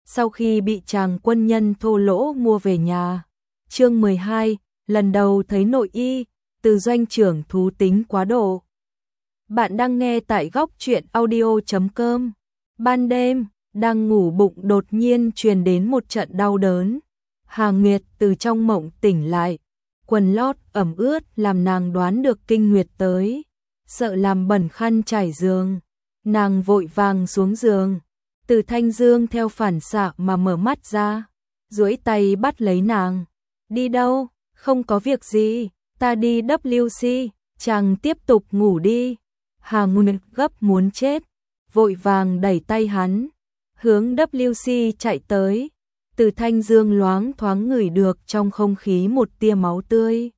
sau khi bị chàng quân nhân thô lỗ mua về nhà. Chương 12, lần đầu thấy nội y, từ doanh trưởng thú tính quá độ. Bạn đang nghe tại góc truyện audio.com. Ban đêm, đang ngủ bụng đột nhiên truyền đến một trận đau đớn. Hà Nguyệt từ trong mộng tỉnh lại, quần lót ẩm ướt làm nàng đoán được kinh nguyệt tới, sợ làm bẩn khăn trải giường. Nàng vội vàng xuống giường, Từ Thanh Dương theo phản xạ mà mở mắt ra, duỗi tay bắt lấy nàng. Đi đâu? Không có việc gì, ta đi WC, chàng tiếp tục ngủ đi. Hà Nguyệt gấp muốn chết, vội vàng đẩy tay hắn, hướng WC chạy tới. Từ Thanh Dương loáng thoáng ngửi được trong không khí một tia máu tươi.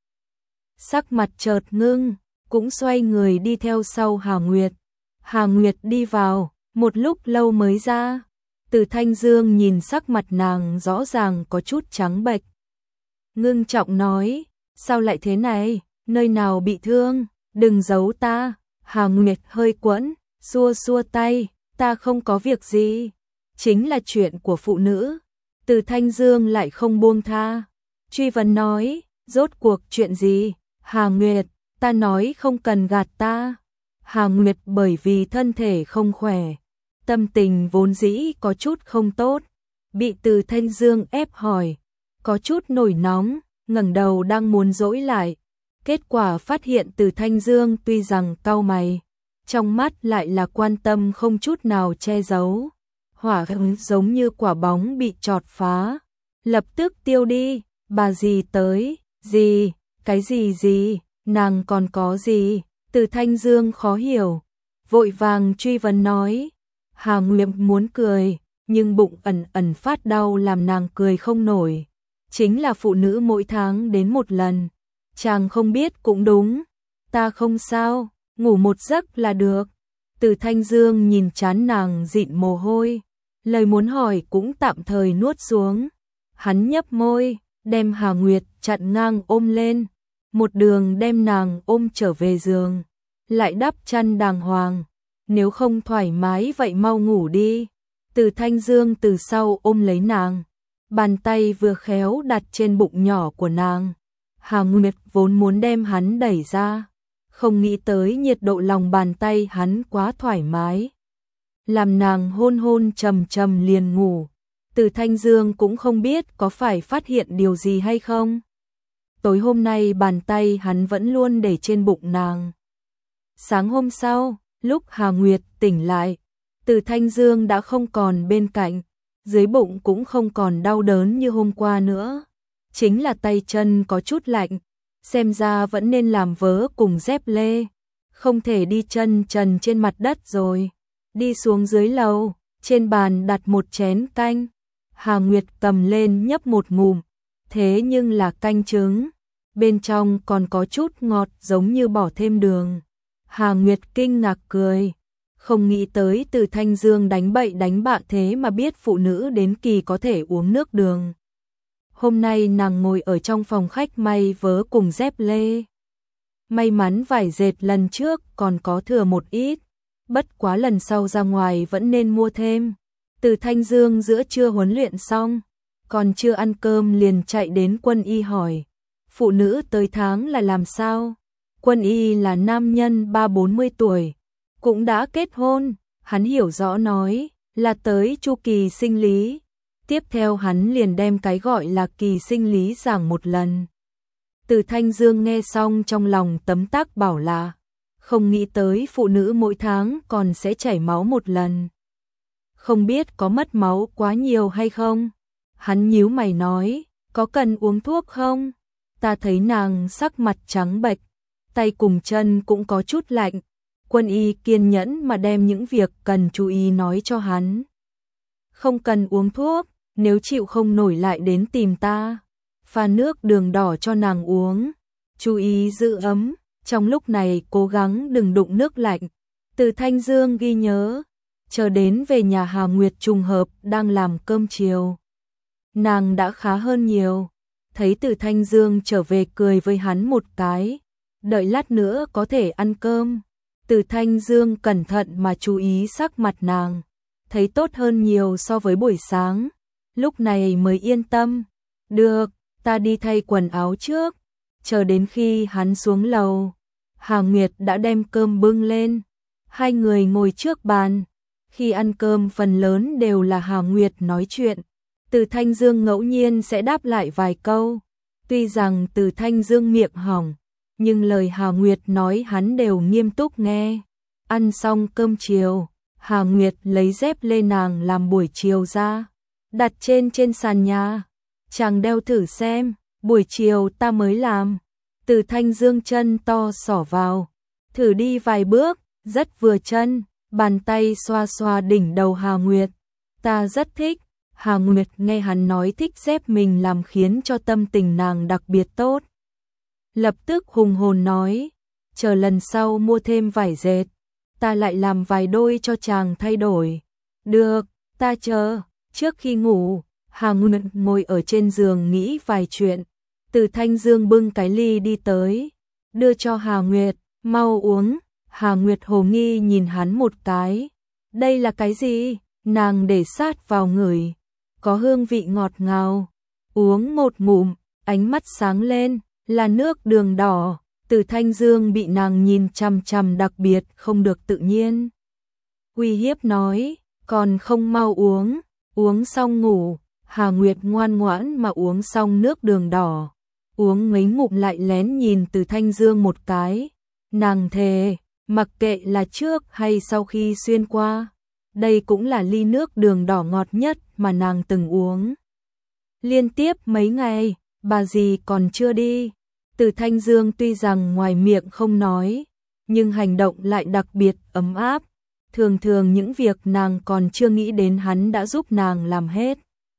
Sắc mặt chợt ngưng, cũng xoay người đi theo sau Hà Nguyệt. Hà Nguyệt đi vào, một lúc lâu mới ra. Từ Thanh Dương nhìn sắc mặt nàng rõ ràng có chút trắng bệch, ngưng trọng nói, sao lại thế này, nơi nào bị thương, đừng giấu ta. Hà Nguyệt hơi quẫn, xua xua tay, ta không có việc gì, chính là chuyện của phụ nữ. Từ Thanh Dương lại không buông tha, truy vấn nói, rốt cuộc chuyện gì? Hà Nguyệt, ta nói không cần gạt ta. Hà Nguyệt bởi vì thân thể không khỏe, tâm tình vốn dĩ có chút không tốt, bị Từ Thanh Dương ép hỏi, có chút nổi nóng, ngẩng đầu đang muốn dỗi lại, kết quả phát hiện Từ Thanh Dương tuy rằng cau mày, trong mắt lại là quan tâm không chút nào che giấu. Hỏa hứng giống như quả bóng bị chọt phá, lập tức tiêu đi. Bà dì tới, gì, cái gì, nàng còn có gì? Từ Thanh Dương khó hiểu, vội vàng truy vấn nói. Hà Nguyệt muốn cười, nhưng bụng ẩn ẩn phát đau làm nàng cười không nổi. Chính là phụ nữ mỗi tháng đến một lần, chàng không biết cũng đúng, ta không sao, ngủ một giấc là được. Từ Thanh Dương nhìn trán nàng dịn mồ hôi, lời muốn hỏi cũng tạm thời nuốt xuống. Hắn nhấp môi, đem Hà Nguyệt chặn ngang ôm lên, một đường đem nàng ôm trở về giường, lại đắp chăn đàng hoàng. Nếu không thoải mái vậy mau ngủ đi. Từ Thanh Dương từ sau ôm lấy nàng, bàn tay vừa khéo đặt trên bụng nhỏ của nàng. Hà Nguyệt vốn muốn đem hắn đẩy ra, không nghĩ tới nhiệt độ lòng bàn tay hắn quá thoải mái, làm nàng hôn hôn trầm trầm liền ngủ. Từ Thanh Dương cũng không biết có phải phát hiện điều gì hay không. Tối hôm nay bàn tay hắn vẫn luôn để trên bụng nàng. Sáng hôm sau, lúc Hà Nguyệt tỉnh lại, Từ Thanh Dương đã không còn bên cạnh, dưới bụng cũng không còn đau đớn như hôm qua nữa. Chính là tay chân có chút lạnh, xem ra vẫn nên làm vớ cùng dép lê, không thể đi chân trần trên mặt đất rồi. Đi xuống dưới lầu, trên bàn đặt một chén canh. Hà Nguyệt cầm lên nhấp một ngụm, thế nhưng là canh trứng, bên trong còn có chút ngọt giống như bỏ thêm đường. Hà Nguyệt kinh ngạc cười, không nghĩ tới Từ Thanh Dương đánh bậy đánh bạ thế mà biết phụ nữ đến kỳ có thể uống nước đường. Hôm nay nàng ngồi ở trong phòng khách may vớ cùng dép lê. May mắn vải dệt lần trước còn có thừa một ít, bất quá lần sau ra ngoài vẫn nên mua thêm. Từ Thanh Dương giữa trưa huấn luyện xong, còn chưa ăn cơm liền chạy đến Quân Y hỏi, phụ nữ tới tháng là làm sao? Quân Y là nam nhân 30-40 tuổi, cũng đã kết hôn, hắn hiểu rõ nói, là tới chu kỳ sinh lý. Tiếp theo hắn liền đem cái gọi là kỳ sinh lý giảng một lần. Từ Thanh Dương nghe xong trong lòng tấm tắc bảo là, không nghĩ tới phụ nữ mỗi tháng còn sẽ chảy máu một lần. Không biết có mất máu quá nhiều hay không? Hắn nhíu mày nói, có cần uống thuốc không? Ta thấy nàng sắc mặt trắng bệch, tay cùng chân cũng có chút lạnh. Quân Y kiên nhẫn mà đem những việc cần chú ý nói cho hắn. Không cần uống thuốc, nếu chịu không nổi lại đến tìm ta. Pha nước đường đỏ cho nàng uống, chú ý giữ ấm, trong lúc này cố gắng đừng đụng nước lạnh. Từ Thanh Dương ghi nhớ, chờ đến về nhà Hà Nguyệt trùng hợp đang làm cơm chiều. Nàng đã khá hơn nhiều, thấy Từ Thanh Dương trở về cười với hắn một cái, đợi lát nữa có thể ăn cơm. Từ Thanh Dương cẩn thận mà chú ý sắc mặt nàng, thấy tốt hơn nhiều so với buổi sáng, lúc này mới yên tâm. Được, ta đi thay quần áo trước. Chờ đến khi hắn xuống lầu, Hà Nguyệt đã đem cơm bưng lên. Hai người ngồi trước bàn. Khi ăn cơm phần lớn đều là Hà Nguyệt nói chuyện. Từ Thanh Dương ngẫu nhiên sẽ đáp lại vài câu. Tuy rằng Từ Thanh Dương miệng hỏng, nhưng lời Hà Nguyệt nói hắn đều nghiêm túc nghe. Ăn xong cơm chiều, Hà Nguyệt lấy dép lê nàng làm buổi chiều ra, đặt trên sàn nhà. Chàng đeo thử xem, buổi chiều ta mới làm. Từ Thanh Dương chân to xỏ vào, thử đi vài bước, rất vừa chân, bàn tay xoa xoa đỉnh đầu Hà Nguyệt. Ta rất thích. Hà Nguyệt nghe hắn nói thích dép mình làm khiến cho tâm tình nàng đặc biệt tốt. Lập tức hùng hồn nói, chờ lần sau mua thêm vải dệt, ta lại làm vài đôi cho chàng thay đổi. Được, ta chờ. Trước khi ngủ, Hà Nguyệt ngồi ở trên giường nghĩ vài chuyện. Từ Thanh Dương bưng cái ly đi tới, đưa cho Hà Nguyệt, mau uống. Hà Nguyệt hồ nghi nhìn hắn một cái. Đây là cái gì? Nàng để sát vào ngửi, có hương vị ngọt ngào. Uống một ngụm, ánh mắt sáng lên, là nước đường đỏ. Từ Thanh Dương bị nàng nhìn chằm chằm đặc biệt không được tự nhiên. Uy hiếp nói, còn không mau uống, uống xong ngủ. Hà Nguyệt ngoan ngoãn mà uống xong nước đường đỏ. Uống mấy ngụm lại lén nhìn Từ Thanh Dương một cái. Nàng thề, mặc kệ là trước hay sau khi xuyên qua, đây cũng là ly nước đường đỏ ngọt nhất mà nàng từng uống. Liên tiếp mấy ngày, bà dì còn chưa đi. Từ Thanh Dương tuy rằng ngoài miệng không nói, nhưng hành động lại đặc biệt ấm áp. Thường thường những việc nàng còn chưa nghĩ đến hắn đã giúp nàng làm hết.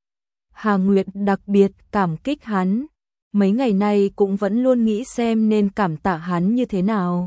Hà Nguyệt đặc biệt cảm kích hắn. Mấy ngày nay cũng vẫn luôn nghĩ xem nên cảm tạ hắn như thế nào.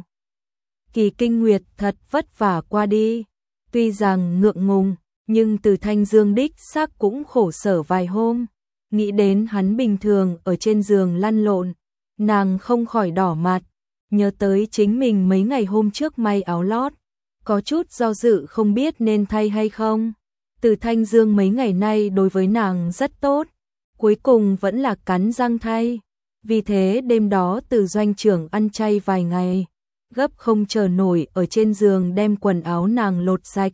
Kỳ kinh nguyệt thật vất vả qua đi. Tuy rằng ngượng ngùng, nhưng Từ Thanh Dương đích xác cũng khổ sở vài hôm. Nghĩ đến hắn bình thường ở trên giường lăn lộn, nàng không khỏi đỏ mặt. Nhớ tới chính mình mấy ngày hôm trước may áo lót, có chút do dự không biết nên thay hay không. Từ Thanh Dương mấy ngày nay đối với nàng rất tốt, cuối cùng vẫn là cắn răng thay. Vì thế đêm đó Từ doanh trưởng ăn chay vài ngày, gấp không chờ nổi ở trên giường đem quần áo nàng lột sạch.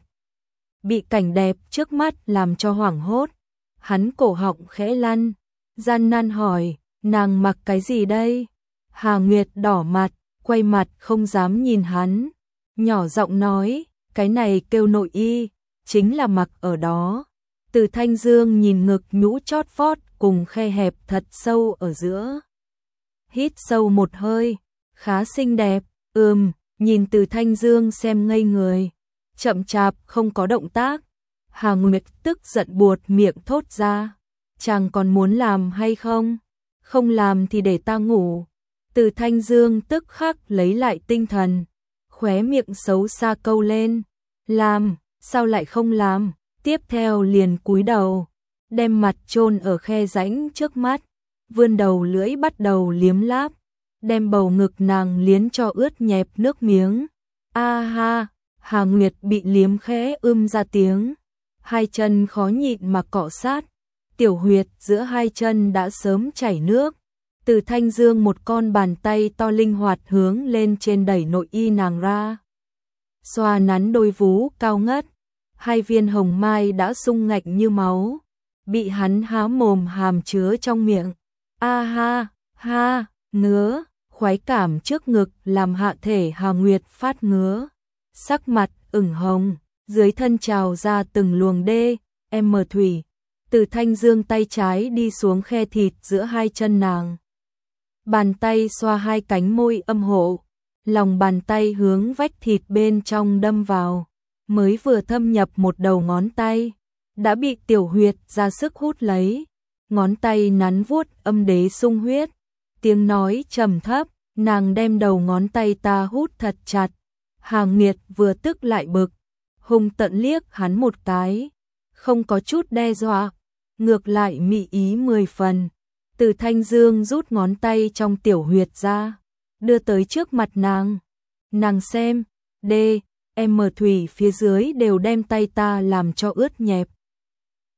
Bị cảnh đẹp trước mắt làm cho hoảng hốt, hắn cổ họng khẽ lăn, gian nan hỏi, nàng mặc cái gì đây? Hà Nguyệt đỏ mặt, quay mặt không dám nhìn hắn, nhỏ giọng nói, cái này kêu nội y, chính là mặc ở đó. Từ Thanh Dương nhìn ngực nhũ chót vót cùng khe hẹp thật sâu ở giữa. Hít sâu một hơi, khá xinh đẹp. Nhìn Từ Thanh Dương xem ngây người, chậm chạp không có động tác. Hà Nguyệt tức giận buột miệng thốt ra, chàng còn muốn làm hay không? Không làm thì để ta ngủ. Từ Thanh Dương tức khắc lấy lại tinh thần, khóe miệng xấu xa câu lên, làm, sao lại không làm? Tiếp theo liền cúi đầu, đem mặt chôn ở khe rãnh trước mắt, vươn đầu lưỡi bắt đầu liếm láp, đem bầu ngực nàng liếm cho ướt nhẹp nước miếng. A ha, Hà Nguyệt bị liếm khẽ ra tiếng, hai chân khó nhịn mà cọ sát, tiểu huyệt giữa hai chân đã sớm chảy nước. Từ Thanh Dương một con bàn tay to linh hoạt hướng lên trên đẩy nội y nàng ra, xoa nắn đôi vú cao ngất, hai viên hồng mai đã sung ngạch như máu, bị hắn há mồm hàm chứa trong miệng. A ha, ha, ngứa, khoái cảm trước ngực làm hạ thể Hà Nguyệt phát ngứa, sắc mặt ửng hồng, dưới thân trào ra từng luồng thủy. Từ Thanh Dương tay trái đi xuống khe thịt giữa hai chân nàng, bàn tay xoa hai cánh môi âm hộ, lòng bàn tay hướng vách thịt bên trong đâm vào, mới vừa thâm nhập một đầu ngón tay, đã bị tiểu huyệt ra sức hút lấy, ngón tay nắn vuốt âm đế sung huyết, tiếng nói trầm thấp, nàng đem đầu ngón tay ta hút thật chặt. Hà Nguyệt vừa tức lại bực, hung tợn liếc hắn một cái, không có chút đe dọa, ngược lại mị ý 10 phần. Từ Thanh Dương rút ngón tay trong tiểu huyệt ra, đưa tới trước mặt nàng. Nàng xem, thủy phía dưới đều đem tay ta làm cho ướt nhẹp.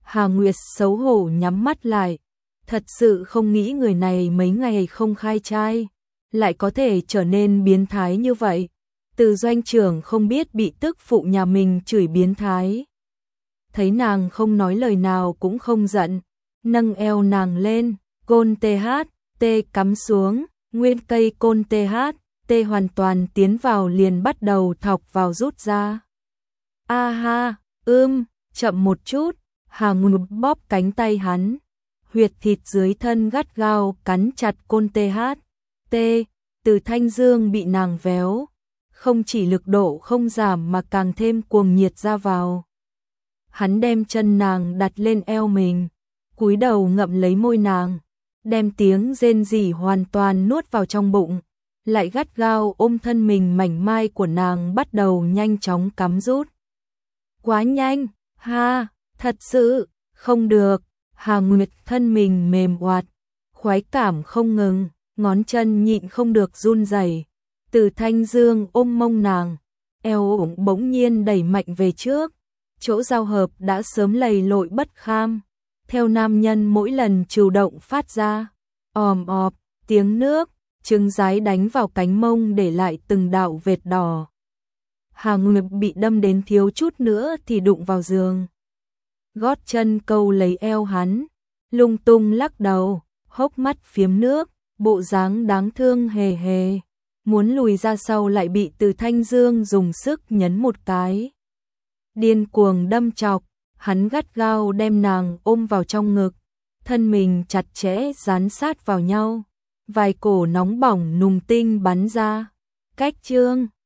Hà Nguyệt xấu hổ nhắm mắt lại, thật sự không nghĩ người này mấy ngày không khai trai, lại có thể trở nên biến thái như vậy. Từ Doanh trưởng không biết bị tức phụ nhà mình chửi biến thái. Thấy nàng không nói lời nào cũng không giận, nâng eo nàng lên, côn THT cắm xuống, nguyên cây côn THT hoàn toàn tiến vào liền bắt đầu thọc vào rút ra. A ha, chậm một chút, Hà Nguyệt bóp cánh tay hắn, huyệt thịt dưới thân gắt gao cắn chặt côn THT, Từ Thanh Dương bị nàng véo, không chỉ lực độ không giảm mà càng thêm cuồng nhiệt ra vào. Hắn đem chân nàng đặt lên eo mình, cúi đầu ngậm lấy môi nàng, đem tiếng rên rỉ hoàn toàn nuốt vào trong bụng, lại gắt gao ôm thân mình mảnh mai của nàng bắt đầu nhanh chóng cắm rút. Quá nhanh, ha, thật sự, không được, Hà Nguyệt thân mình mềm oạt, khoái cảm không ngừng, ngón chân nhịn không được run rẩy. Từ Thanh Dương ôm mông nàng, eo ủng bỗng nhiên đẩy mạnh về trước, chỗ giao hợp đã sớm lầy lội bất kham, theo nam nhân mỗi lần chủ động phát ra, òm ọp, tiếng nước, trứng rái đánh vào cánh mông để lại từng đạo vệt đỏ. Hà Nguyệt bị đâm đến thiếu chút nữa thì đụng vào giường. Gót chân câu lấy eo hắn, lung tung lắc đầu, hốc mắt phiếm nước, bộ dáng đáng thương hề hề. Muốn lùi ra sau lại bị Từ Thanh Dương dùng sức nhấn một cái. Điên cuồng đâm chọc, hắn gắt gao đem nàng ôm vào trong ngực, thân mình chặt chẽ dán sát vào nhau, vài cổ nóng bỏng nùng tinh bắn ra. Cách chương